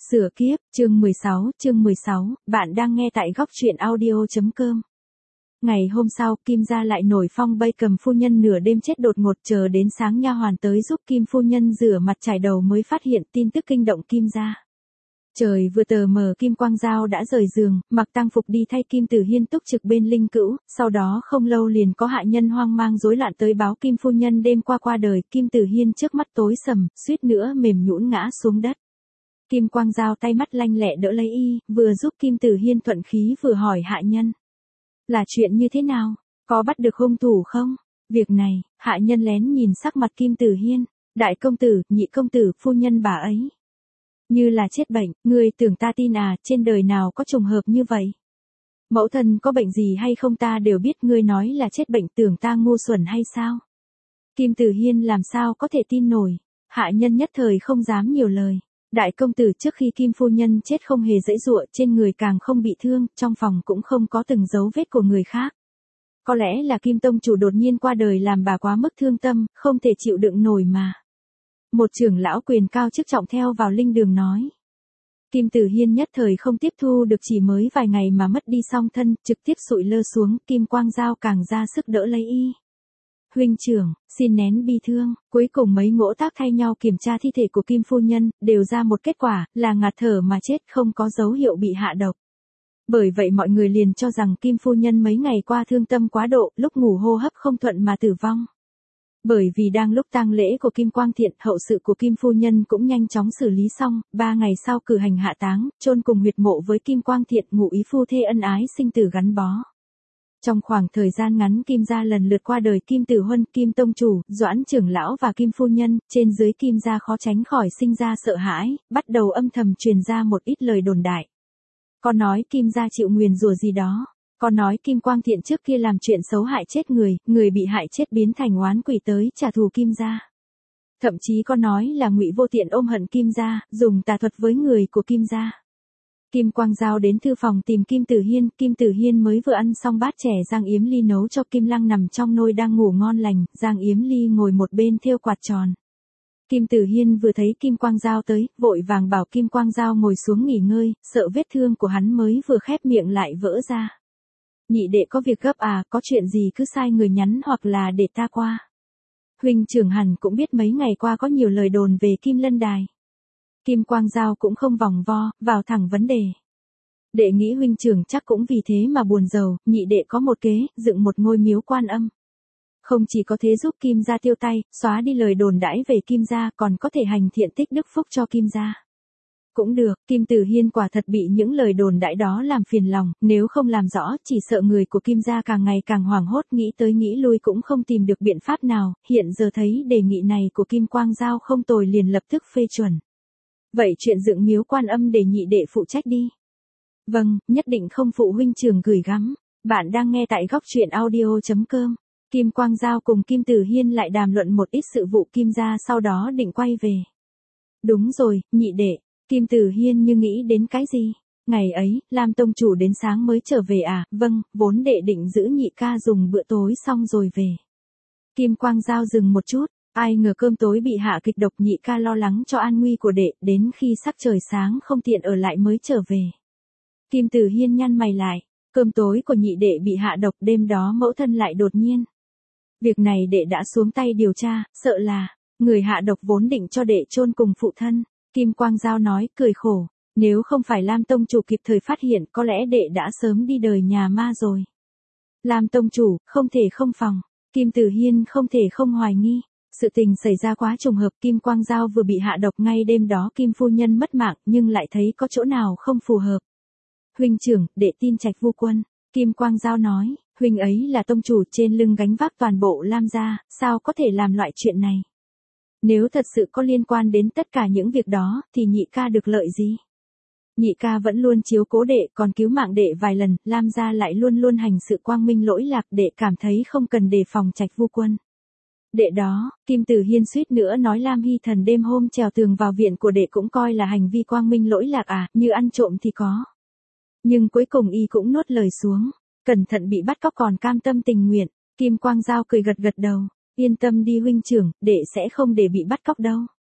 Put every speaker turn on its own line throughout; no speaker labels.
Sửa kiếp, chương 16, bạn đang nghe tại góc truyện audio.com. Ngày hôm sau, Kim gia lại nổi phong bay cầm phu nhân nửa đêm chết đột ngột, chờ đến sáng nha hoàn tới giúp Kim phu nhân rửa mặt chải đầu mới phát hiện tin tức kinh động Kim gia. Trời vừa tờ mờ, Kim Quang Dao đã rời giường, mặc tang phục đi thay Kim Tử Hiên túc trực bên linh cữu, sau đó không lâu liền có hạ nhân hoang mang rối loạn tới báo Kim phu nhân đêm qua qua đời. Kim Tử Hiên trước mắt tối sầm, suýt nữa mềm nhũn ngã xuống đất. Kim Quang Dao tay mắt lanh lẹ đỡ lấy y, vừa giúp Kim Tử Hiên thuận khí vừa hỏi hạ nhân. Là chuyện như thế nào? Có bắt được hung thủ không? Việc này, hạ nhân lén nhìn sắc mặt Kim Tử Hiên. Đại công tử, nhị công tử, phu nhân bà ấy. Như là chết bệnh, ngươi tưởng ta tin à, trên đời nào có trùng hợp như vậy? Mẫu thân có bệnh gì hay không ta đều biết, ngươi nói là chết bệnh, tưởng ta ngu xuẩn hay sao? Kim Tử Hiên làm sao có thể tin nổi, hạ nhân nhất thời không dám nhiều lời. Đại công tử, trước khi Kim phu nhân chết không hề giãy giụa, trên người càng không bị thương, trong phòng cũng không có từng dấu vết của người khác. Có lẽ là Kim tông chủ đột nhiên qua đời làm bà quá mức thương tâm, không thể chịu đựng nổi mà. Một trưởng lão quyền cao chức trọng theo vào linh đường nói. Kim Tử Hiên nhất thời không tiếp thu được, chỉ mới vài ngày mà mất đi song thân, trực tiếp sụi lơ xuống. Kim Quang Dao càng ra sức đỡ lấy y. Huynh trưởng, xin nén bi thương. Cuối cùng mấy ngỗ tác thay nhau kiểm tra thi thể của Kim phu nhân, đều ra một kết quả, là ngạt thở mà chết, không có dấu hiệu bị hạ độc. Bởi vậy mọi người liền cho rằng Kim phu nhân mấy ngày qua thương tâm quá độ, lúc ngủ hô hấp không thuận mà tử vong. Bởi vì đang lúc tang lễ của Kim Quang Thiện, hậu sự của Kim phu nhân cũng nhanh chóng xử lý xong, 3 ngày sau cử hành hạ táng, chôn cùng huyệt mộ với Kim Quang Thiện, ngụ ý phu thê ân ái sinh tử gắn bó. Trong khoảng thời gian ngắn, Kim gia lần lượt qua đời Kim Tử Huân, Kim tông chủ, Doãn trưởng lão và Kim phu nhân, trên dưới Kim gia khó tránh khỏi sinh ra sợ hãi, bắt đầu âm thầm truyền ra một ít lời đồn đại. Có nói Kim gia chịu nguyền rủa gì đó. Có nói Kim Quang Thiện trước kia làm chuyện xấu hại chết người, người bị hại chết biến thành oán quỷ tới trả thù Kim gia. Thậm chí có nói là Ngụy Vô Tiện ôm hận Kim gia, dùng tà thuật với người của Kim gia. Kim Quang Dao đến thư phòng tìm Kim Tử Hiên mới vừa ăn xong bát chè Giang Yếm Ly nấu cho Kim Lăng nằm trong nôi đang ngủ ngon lành, Giang Yếm Ly ngồi một bên thêu quạt tròn. Kim Tử Hiên vừa thấy Kim Quang Dao tới, vội vàng bảo Kim Quang Dao ngồi xuống nghỉ ngơi, sợ vết thương của hắn mới vừa khép miệng lại vỡ ra. Nhị đệ có việc gấp à, có chuyện gì cứ sai người nhắn hoặc là để ta qua. Huynh trưởng hẳn cũng biết mấy ngày qua có nhiều lời đồn về Kim Lân Đài. Kim Quang Dao cũng không vòng vo, vào thẳng vấn đề. Đệ nghĩ huynh trưởng chắc cũng vì thế mà buồn rầu, nhị đệ có một kế, dựng một ngôi miếu Quan Âm. Không chỉ có thế giúp Kim gia tiêu tay, xóa đi lời đồn đãi về Kim gia, còn có thể hành thiện tích đức phúc cho Kim gia. Cũng được, Kim Tử Hiên quả thật bị những lời đồn đãi đó làm phiền lòng, nếu không làm rõ, chỉ sợ người của Kim gia càng ngày càng hoảng hốt, nghĩ tới nghĩ lui cũng không tìm được biện pháp nào, hiện giờ thấy đề nghị này của Kim Quang Dao không tồi liền lập tức phê chuẩn. Vậy chuyện dựng miếu Quan Âm để nhị đệ phụ trách đi. Vâng, nhất định không phụ huynh trưởng gửi gắm. Bạn đang nghe tại góc truyện audio.com. Kim Quang Dao cùng Kim Tử Hiên lại đàm luận một ít sự vụ Kim gia, sau đó định quay về. Đúng rồi, nhị đệ. Kim Tử Hiên như nghĩ đến cái gì? Ngày ấy, Lam tông chủ đến sáng mới trở về à? Vâng, vốn đệ định giữ nhị ca dùng bữa tối xong rồi về. Kim Quang Dao dừng một chút, ai ngờ cơm tối bị hạ kịch độc, nhị ca lo lắng cho an nguy của đệ, đến khi sắc trời sáng không tiện ở lại mới trở về. Kim Tử Hiên nhăn mày lại, cơm tối của nhị đệ bị hạ độc, đêm đó mẫu thân lại đột nhiên. Việc này đệ đã xuống tay điều tra, sợ là người hạ độc vốn định cho đệ chôn cùng phụ thân. Kim Quang Dao nói, cười khổ, nếu không phải Lam tông chủ kịp thời phát hiện, có lẽ đệ đã sớm đi đời nhà ma rồi. Lam tông chủ, không thể không phòng. Kim Tử Hiên không thể không hoài nghi. Sự tình xảy ra quá trùng hợp, Kim Quang Dao vừa bị hạ độc ngay đêm đó Kim phu nhân mất mạng, nhưng lại thấy có chỗ nào không phù hợp. Huynh trưởng, đệ tin Trạch Vu Quân. Kim Quang Dao nói, huynh ấy là tông chủ, trên lưng gánh vác toàn bộ Lam gia, sao có thể làm loại chuyện này? Nếu thật sự có liên quan đến tất cả những việc đó, thì nhị ca được lợi gì? Nhị ca vẫn luôn chiếu cố đệ, còn cứu mạng đệ vài lần, Lam gia lại luôn luôn hành sự quang minh lỗi lạc, đệ cảm thấy không cần đề phòng Trạch Vu Quân. Đệ đó, Kim Tử Hiên suýt nữa nói Lam Hy Thần đêm hôm trèo tường vào viện của đệ cũng coi là hành vi quang minh lỗi lạc à, như ăn trộm thì có. Nhưng cuối cùng y cũng nuốt lời xuống, cẩn thận bị bắt cóc còn cam tâm tình nguyện. Kim Quang Dao cười gật gật đầu, yên tâm đi huynh trưởng, đệ sẽ không để bị bắt cóc đâu.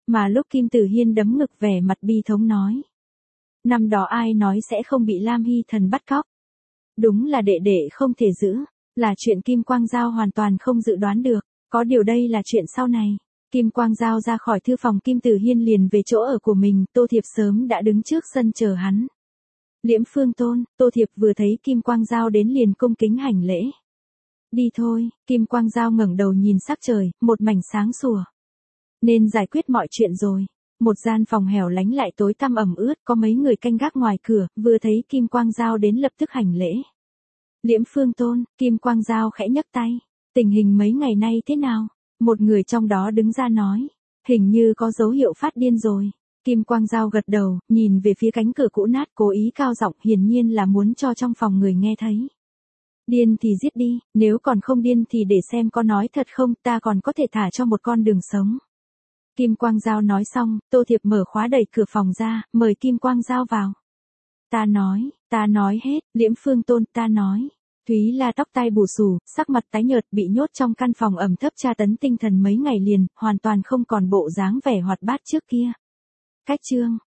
Mà lúc Kim Tử Hiên đấm ngực vẻ mặt bi thống nói. Năm đó ai nói sẽ không bị Lam Hy Thần bắt cóc. Đúng là đệ đệ không thể giữ, là chuyện Kim Quang Giao hoàn toàn không dự đoán được, có điều đây là chuyện sau này. Kim Quang Giao ra khỏi thư phòng Kim Tử Hiên liền về chỗ ở của mình, Tô Thiệp sớm đã đứng trước sân chờ hắn. Liễm Phương Tôn, Tô Thiệp vừa thấy Kim Quang Giao đến liền cung kính hành lễ. Đi thôi, Kim Quang Giao ngẩng đầu nhìn sắc trời, một mảnh sáng sủa. Nên giải quyết mọi chuyện rồi. Một gian phòng hẻo lánh lại tối tăm ẩm ướt, có mấy người canh gác ngoài cửa, vừa thấy Kim Quang Giao đến lập tức hành lễ. Liễm Phương Tôn, Kim Quang Giao khẽ nhấc tay. Tình hình mấy ngày nay thế nào? Một người trong đó đứng ra nói. Hình như có dấu hiệu phát điên rồi. Kim Quang Giao gật đầu, nhìn về phía cánh cửa cũ nát cố ý cao giọng, hiển nhiên là muốn cho trong phòng người nghe thấy. Điên thì giết đi, nếu còn không điên thì để xem có nói thật không, ta còn có thể thả cho một con đường sống. Kim Quang Giao nói xong, Tô Thiệp mở khóa đẩy cửa phòng ra, mời Kim Quang Giao vào. Ta nói hết, Liễm Phương Tôn, ta nói. Thúy La tóc tai bù xù, sắc mặt tái nhợt, bị nhốt trong căn phòng ẩm thấp tra tấn tinh thần mấy ngày liền, hoàn toàn không còn bộ dáng vẻ hoạt bát trước kia. Cách chương